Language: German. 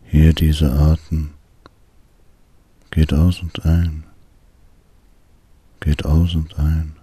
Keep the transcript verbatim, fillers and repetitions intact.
Hier dieser Atem geht aus und ein, geht aus und ein.